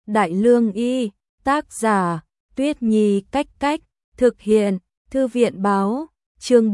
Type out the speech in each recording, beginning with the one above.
Đại Lương Y, tác giả, Tuyết Nhi Cách Cách, thực hiện, Thư viện báo, chương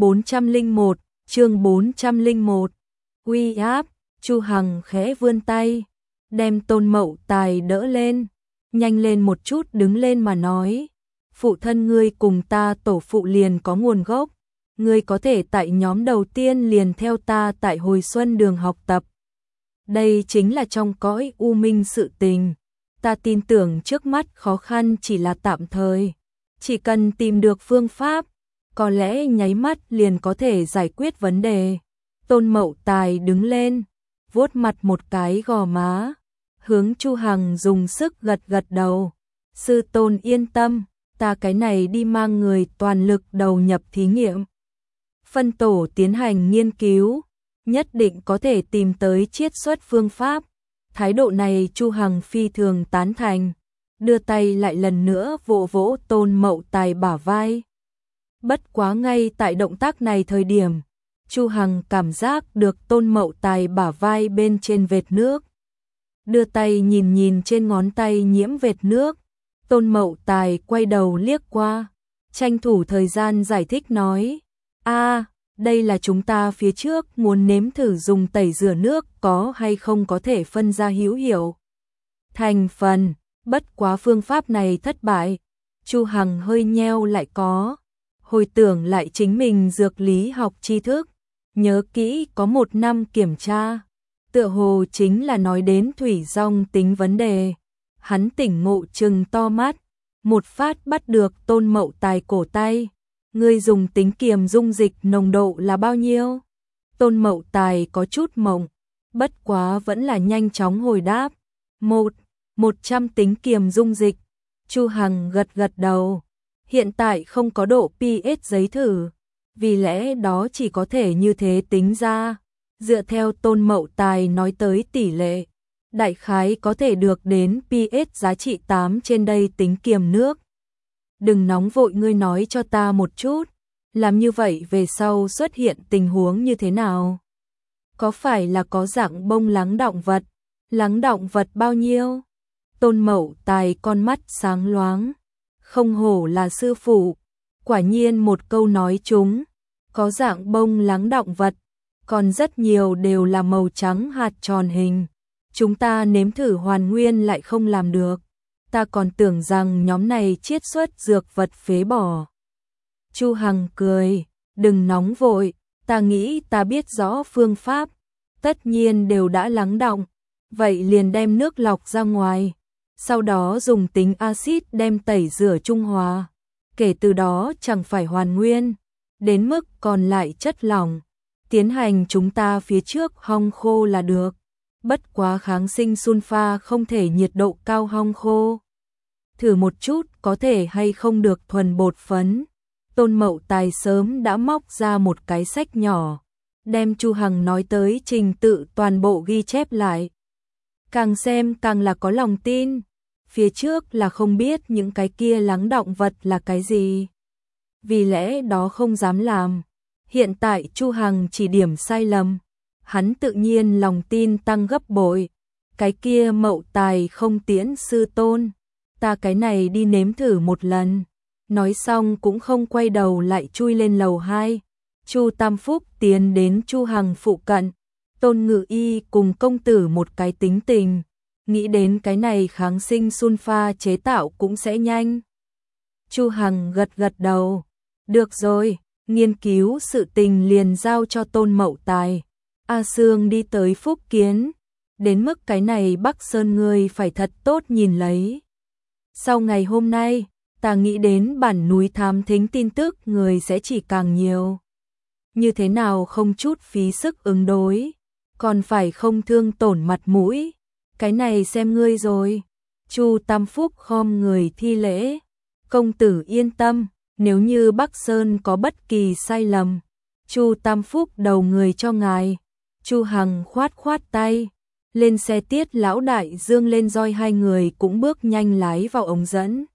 401, uy áp, Chu Hằng khẽ vươn tay, đem Tôn Mậu Tài đỡ lên, nhanh lên một chút đứng lên mà nói, phụ thân ngươi cùng ta tổ phụ liền có nguồn gốc, ngươi có thể tại nhóm đầu tiên liền theo ta tại Hồi Xuân Đường học tập. Đây chính là trong cõi u minh sự tình, ta tin tưởng trước mắt khó khăn chỉ là tạm thời, chỉ cần tìm được phương pháp, có lẽ nháy mắt liền có thể giải quyết vấn đề. Tôn Mậu Tài đứng lên, vuốt mặt một cái gò má, hướng Chu Hằng dùng sức gật gật đầu. Sư tôn yên tâm, ta cái này đi mang người toàn lực đầu nhập thí nghiệm. Phân tổ tiến hành nghiên cứu, nhất định có thể tìm tới chiết xuất phương pháp. Thái độ này Chu Hằng phi thường tán thành, đưa tay lại lần nữa vỗ vỗ Tôn Mậu Tài bả vai. Bất quá ngay tại động tác này thời điểm, Chu Hằng cảm giác được Tôn Mậu Tài bả vai bên trên vệt nước. Đưa tay nhìn nhìn trên ngón tay nhiễm vệt nước, Tôn Mậu Tài quay đầu liếc qua, tranh thủ thời gian giải thích nói, đây là chúng ta phía trước muốn nếm thử dùng tẩy rửa nước có hay không có thể phân ra hữu hiệu thành phần, bất quá phương pháp này thất bại. Chu Hằng hơi nheo lại có, hồi tưởng lại chính mình dược lý học tri thức, nhớ kỹ có 1 năm kiểm tra, tựa hồ chính là nói đến thủy dong tính vấn đề. Hắn tỉnh ngộ trừng to mắt, một phát bắt được Tôn Mậu Tài cổ tay. Ngươi dùng tính kiềm dung dịch nồng độ là bao nhiêu? Tôn Mậu Tài có chút mộng, bất quá vẫn là nhanh chóng hồi đáp. 100 tính kiềm dung dịch. Chu Hằng gật gật đầu. Hiện tại không có độ pH giấy thử, vì lẽ đó chỉ có thể như thế tính ra. Dựa theo Tôn Mậu Tài nói tới tỷ lệ, đại khái có thể được đến pH giá trị 8 trên đây tính kiềm nước. Đừng nóng vội, ngươi nói cho ta một chút, làm như vậy về sau xuất hiện tình huống như thế nào? Có phải là có dạng bông lắng đọng vật? Lắng đọng vật bao nhiêu? Tôn Mậu Tài con mắt sáng loáng, không hổ là sư phụ, quả nhiên một câu nói trúng, có dạng bông lắng đọng vật, còn rất nhiều đều là màu trắng hạt tròn hình. Chúng ta nếm thử hoàn nguyên lại không làm được. Ta còn tưởng rằng nhóm này chiết xuất dược vật phế bỏ. Chu Hằng cười, đừng nóng vội, ta nghĩ ta biết rõ phương pháp, tất nhiên đều đã lắng đọng, vậy liền đem nước lọc ra ngoài, sau đó dùng tính axit đem tẩy rửa trung hòa, kể từ đó chẳng phải hoàn nguyên, đến mức còn lại chất lỏng, tiến hành chúng ta phía trước hong khô là được. Bất quá kháng sinh sunfa không thể nhiệt độ cao hong khô. Thử một chút có thể hay không được thuần bột phấn. Tôn Mậu Tài sớm đã móc ra một cái sách nhỏ, đem Chu Hằng nói tới trình tự toàn bộ ghi chép lại. Càng xem càng là có lòng tin, phía trước là không biết những cái kia lắng đọng vật là cái gì, vì lẽ đó không dám làm. Hiện tại Chu Hằng chỉ điểm sai lầm, hắn tự nhiên lòng tin tăng gấp bội. Cái kia Mậu Tài không tiễn sư tôn, ta cái này đi nếm thử một lần. Nói xong cũng không quay đầu lại chui lên lầu 2. Chu Tam Phúc tiến đến Chu Hằng phụ cận. Tôn Ngự Y cùng công tử một cái tính tình, nghĩ đến cái này kháng sinh sunfa chế tạo cũng sẽ nhanh. Chu Hằng gật gật đầu, được rồi, nghiên cứu sự tình liền giao cho Tôn Mậu Tài. A Sương đi tới Phúc Kiến, đến mức cái này Bắc Sơn ngươi phải thật tốt nhìn lấy. Sau ngày hôm nay, ta nghĩ đến bản núi thám thính tin tức người sẽ chỉ càng nhiều. Như thế nào không chút phí sức ứng đối, còn phải không thương tổn mặt mũi, cái này xem ngươi rồi. Chu Tam Phúc khom người thi lễ, công tử yên tâm, nếu như Bắc Sơn có bất kỳ sai lầm, Chu Tam Phúc đầu người cho ngài. Chu Hằng khoát khoát tay, lên xe Tiết lão đại dương lên roi, hai người cũng bước nhanh lái vào ống dẫn.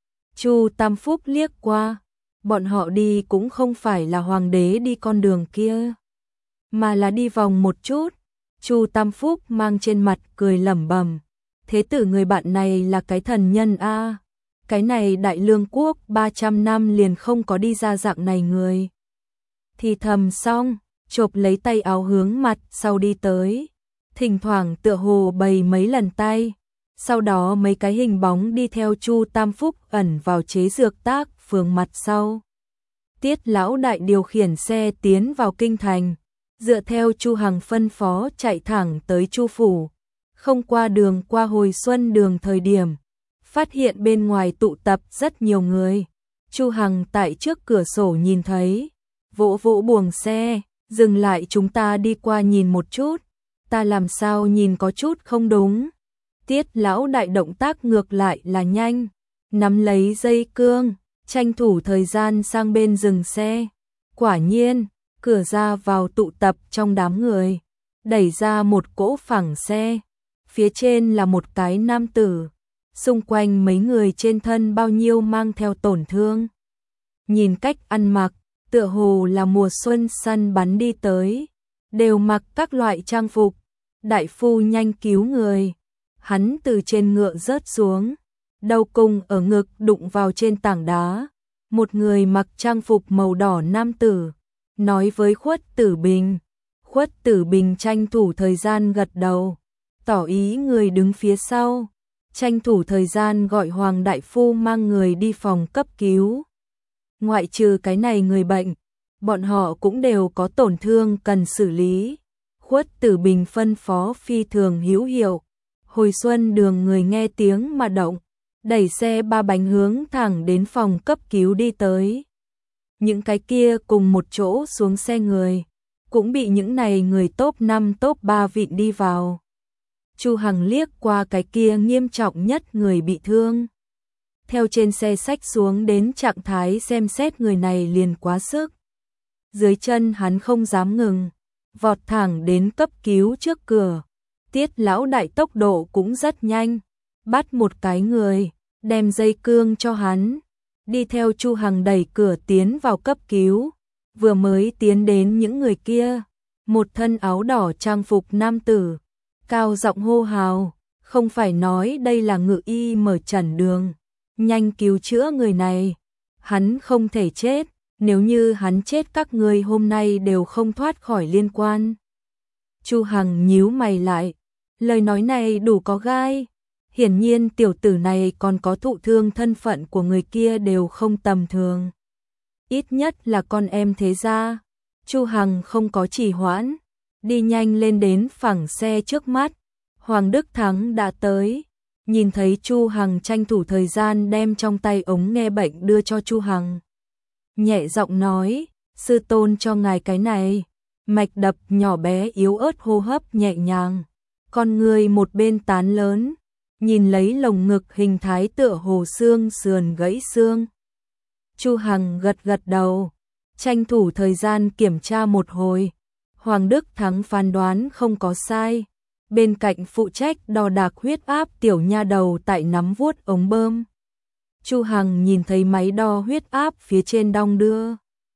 Chu Tam Phúc liếc qua, bọn họ đi cũng không phải là hoàng đế đi con đường kia, mà là đi vòng một chút. Chu Tam Phúc mang trên mặt cười lẩm bẩm, thế tử người bạn này là cái thần nhân a. Cái này Đại Lương quốc 300 năm liền không có đi ra dạng này người. Thì thầm xong, chộp lấy tay áo hướng mặt sau đi tới. Thỉnh thoảng tựa hồ bày mấy lần tay. Sau đó mấy cái hình bóng đi theo Chu Tam Phúc ẩn vào chế dược tác phường mặt sau. Tiết lão đại điều khiển xe tiến vào kinh thành, dựa theo Chu Hằng phân phó chạy thẳng tới Chu phủ. Không qua đường qua Hồi Xuân đường thời điểm, phát hiện bên ngoài tụ tập rất nhiều người. Chu Hằng tại trước cửa sổ nhìn thấy, vỗ vỗ buồng xe, dừng lại, chúng ta đi qua nhìn một chút. Ta làm sao nhìn có chút không đúng. Tiết lão đại động tác ngược lại là nhanh, nắm lấy dây cương, tranh thủ thời gian sang bên dừng xe. Quả nhiên, cửa ra vào tụ tập trong đám người, đẩy ra một cỗ phẳng xe. Phía trên là một cái nam tử, xung quanh mấy người trên thân bao nhiêu mang theo tổn thương. Nhìn cách ăn mặc, tựa hồ là mùa xuân săn bắn đi tới, đều mặc các loại trang phục. Đại phu nhanh cứu người, hắn từ trên ngựa rớt xuống, đầu cung ở ngực đụng vào trên tảng đá. Một người mặc trang phục màu đỏ nam tử, nói với Khuất Tử Bình. Khuất Tử Bình tranh thủ thời gian gật đầu, tỏ ý người đứng phía sau, tranh thủ thời gian gọi Hoàng đại phu mang người đi phòng cấp cứu. Ngoại trừ cái này người bệnh, bọn họ cũng đều có tổn thương cần xử lý. Khuất Tử Bình phân phó phi thường hữu hiệu. Hồi Xuân đường người nghe tiếng mà động, đẩy xe ba bánh hướng thẳng đến phòng cấp cứu đi tới. Những cái kia cùng một chỗ xuống xe người, cũng bị những này người top 5 top 3 vịn đi vào. Chu Hằng liếc qua cái kia nghiêm trọng nhất người bị thương. Theo trên xe xách xuống đến trạng thái xem xét người này liền quá sức. Dưới chân hắn không dám ngừng, vọt thẳng đến cấp cứu trước cửa. Tiết lão đại tốc độ cũng rất nhanh, bắt một cái người, đem dây cương cho hắn, đi theo Chu Hằng đẩy cửa tiến vào cấp cứu. Vừa mới tiến đến những người kia, một thân áo đỏ trang phục nam tử, cao giọng hô hào, không phải nói đây là Ngự y mở trần đường, nhanh cứu chữa người này, hắn không thể chết, nếu như hắn chết các ngươi hôm nay đều không thoát khỏi liên quan. Chu Hằng nhíu mày lại, lời nói này đủ có gai, hiển nhiên tiểu tử này còn có thụ thương, thân phận của người kia đều không tầm thường. Ít nhất là con em thế gia. Chu Hằng không có trì hoãn, đi nhanh lên đến phẳng xe trước mắt. Hoàng Đức Thắng đã tới, nhìn thấy Chu Hằng tranh thủ thời gian đem trong tay ống nghe bệnh đưa cho Chu Hằng. Nhẹ giọng nói, sư tôn cho ngài cái này. Mạch đập nhỏ bé yếu ớt, hô hấp nhẹ nhàng, con người một bên tán lớn, nhìn lấy lồng ngực hình thái tựa hồ xương sườn gãy xương. Chu Hằng gật gật đầu, tranh thủ thời gian kiểm tra một hồi. Hoàng Đức Thắng phán đoán không có sai. Bên cạnh phụ trách đo đạc huyết áp tiểu nha đầu tại nắm vuốt ống bơm. Chu Hằng nhìn thấy máy đo huyết áp phía trên đong đưa,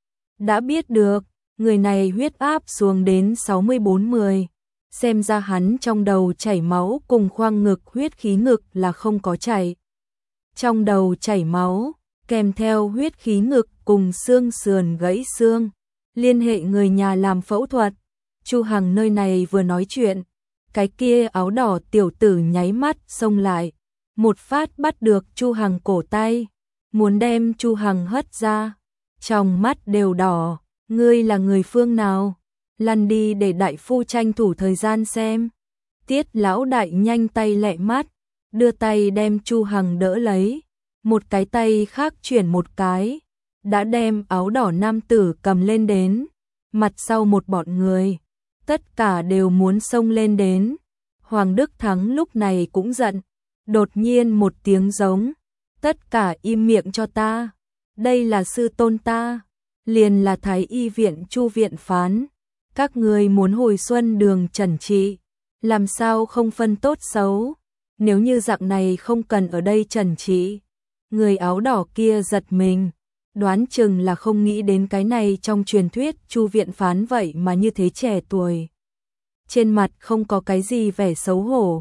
đã biết được người này huyết áp xuống đến 64/10. Xem ra hắn trong đầu chảy máu cùng khoang ngực huyết khí ngực là không có chảy. Trong đầu chảy máu, kèm theo huyết khí ngực cùng xương sườn gãy xương, liên hệ người nhà làm phẫu thuật. Chu Hằng nơi này vừa nói chuyện, cái kia áo đỏ tiểu tử nháy mắt xông lại, một phát bắt được Chu Hằng cổ tay, muốn đem Chu Hằng hất ra. Trong mắt đều đỏ, ngươi là người phương nào? Lăn đi để đại phu tranh thủ thời gian xem. Tiết lão đại nhanh tay lẹ mắt, đưa tay đem Chu Hằng đỡ lấy, một cái tay khác chuyển một cái, đã đem áo đỏ nam tử cầm lên đến. Mặt sau một bọn người, tất cả đều muốn xông lên đến. Hoàng Đức Thắng lúc này cũng giận, đột nhiên một tiếng giống, tất cả im miệng cho ta, đây là sư tôn ta, liền là Thái y viện Chu viện phán, các người muốn Hồi Xuân đường trần trị, làm sao không phân tốt xấu, nếu như dạng này không cần ở đây trần trị. Người áo đỏ kia giật mình, đoán chừng là không nghĩ đến cái này trong truyền thuyết Chu viện phán vậy mà như thế trẻ tuổi. Trên mặt không có cái gì vẻ xấu hổ,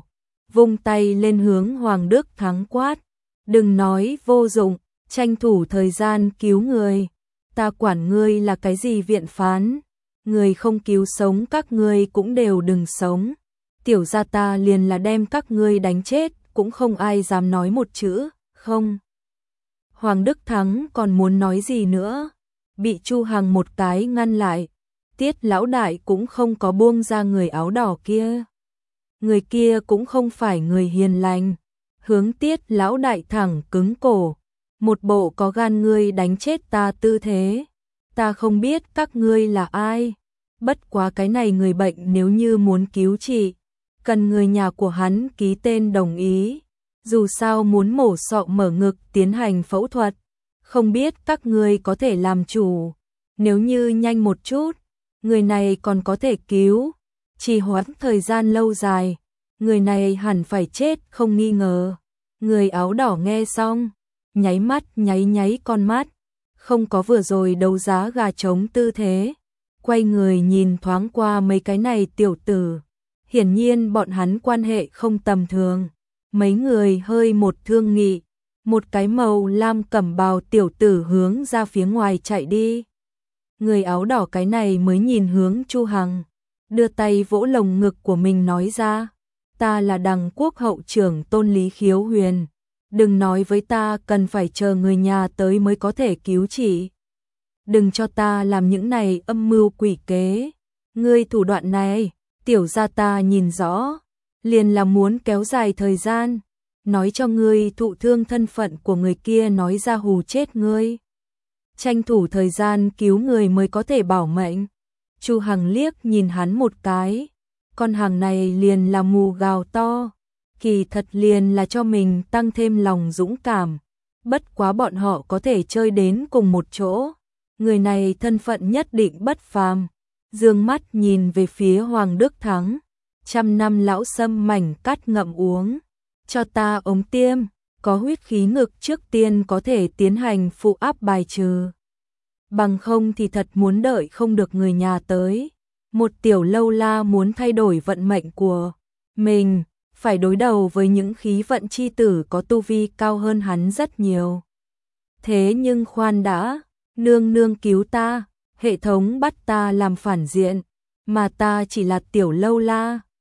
vung tay lên hướng Hoàng Đức Thắng quát, đừng nói vô dụng, tranh thủ thời gian cứu người, ta quản ngươi là cái gì viện phán, người không cứu sống các ngươi cũng đều đừng sống, tiểu gia ta liền là đem các ngươi đánh chết, cũng không ai dám nói một chữ, không. Hoàng Đức Thắng còn muốn nói gì nữa, bị Chu Hằng một cái ngăn lại, Tiết lão đại cũng không có buông ra người áo đỏ kia. Người kia cũng không phải người hiền lành, hướng Tiết lão đại thẳng cứng cổ, một bộ có gan ngươi đánh chết ta tư thế, ta không biết các ngươi là ai, bất quá cái này người bệnh nếu như muốn cứu trị, cần người nhà của hắn ký tên đồng ý, dù sao muốn mổ sọ mở ngực tiến hành phẫu thuật, không biết các ngươi có thể làm chủ, nếu như nhanh một chút, người này còn có thể cứu, trì hoãn thời gian lâu dài, người này hẳn phải chết không nghi ngờ. Người áo đỏ nghe xong, nháy mắt nháy con mắt, không có vừa rồi đấu giá gà trống tư thế, quay người nhìn thoáng qua mấy cái này tiểu tử, hiển nhiên bọn hắn quan hệ không tầm thường, mấy người hơi một thương nghị, một cái màu lam cẩm bào tiểu tử hướng ra phía ngoài chạy đi. Người áo đỏ cái này mới nhìn hướng Chu Hằng, đưa tay vỗ lồng ngực của mình nói ra, ta là Đằng Quốc hậu trưởng Tôn Lý Khiếu Huyền, đừng nói với ta cần phải chờ người nhà tới mới có thể cứu trị. Đừng cho ta làm những này âm mưu quỷ kế, ngươi thủ đoạn này, tiểu gia ta nhìn rõ, liền là muốn kéo dài thời gian, nói cho ngươi thụ thương thân phận của người kia nói ra hù chết ngươi. Tranh thủ thời gian cứu người mới có thể bảo mệnh. Chu Hằng liếc nhìn hắn một cái, con hàng này liền là mù gào to, kỳ thật liền là cho mình tăng thêm lòng dũng cảm, bất quá bọn họ có thể chơi đến cùng một chỗ, người này thân phận nhất định bất phàm. Dương mắt nhìn về phía Hoàng Đức Thắng, 100 năm lão sâm mảnh cắt ngậm uống, cho ta ống tiêm, có huyết khí ngực trước tiên có thể tiến hành phụ áp bài trừ. Bằng không thì thật muốn đợi không được người nhà tới. Một tiểu lâu la muốn thay đổi vận mệnh của mình, phải đối đầu với những khí vận chi tử có tu vi cao hơn hắn rất nhiều. Thế nhưng khoan đã, nương nương cứu ta, hệ thống bắt ta làm phản diện, mà ta chỉ là tiểu lâu la,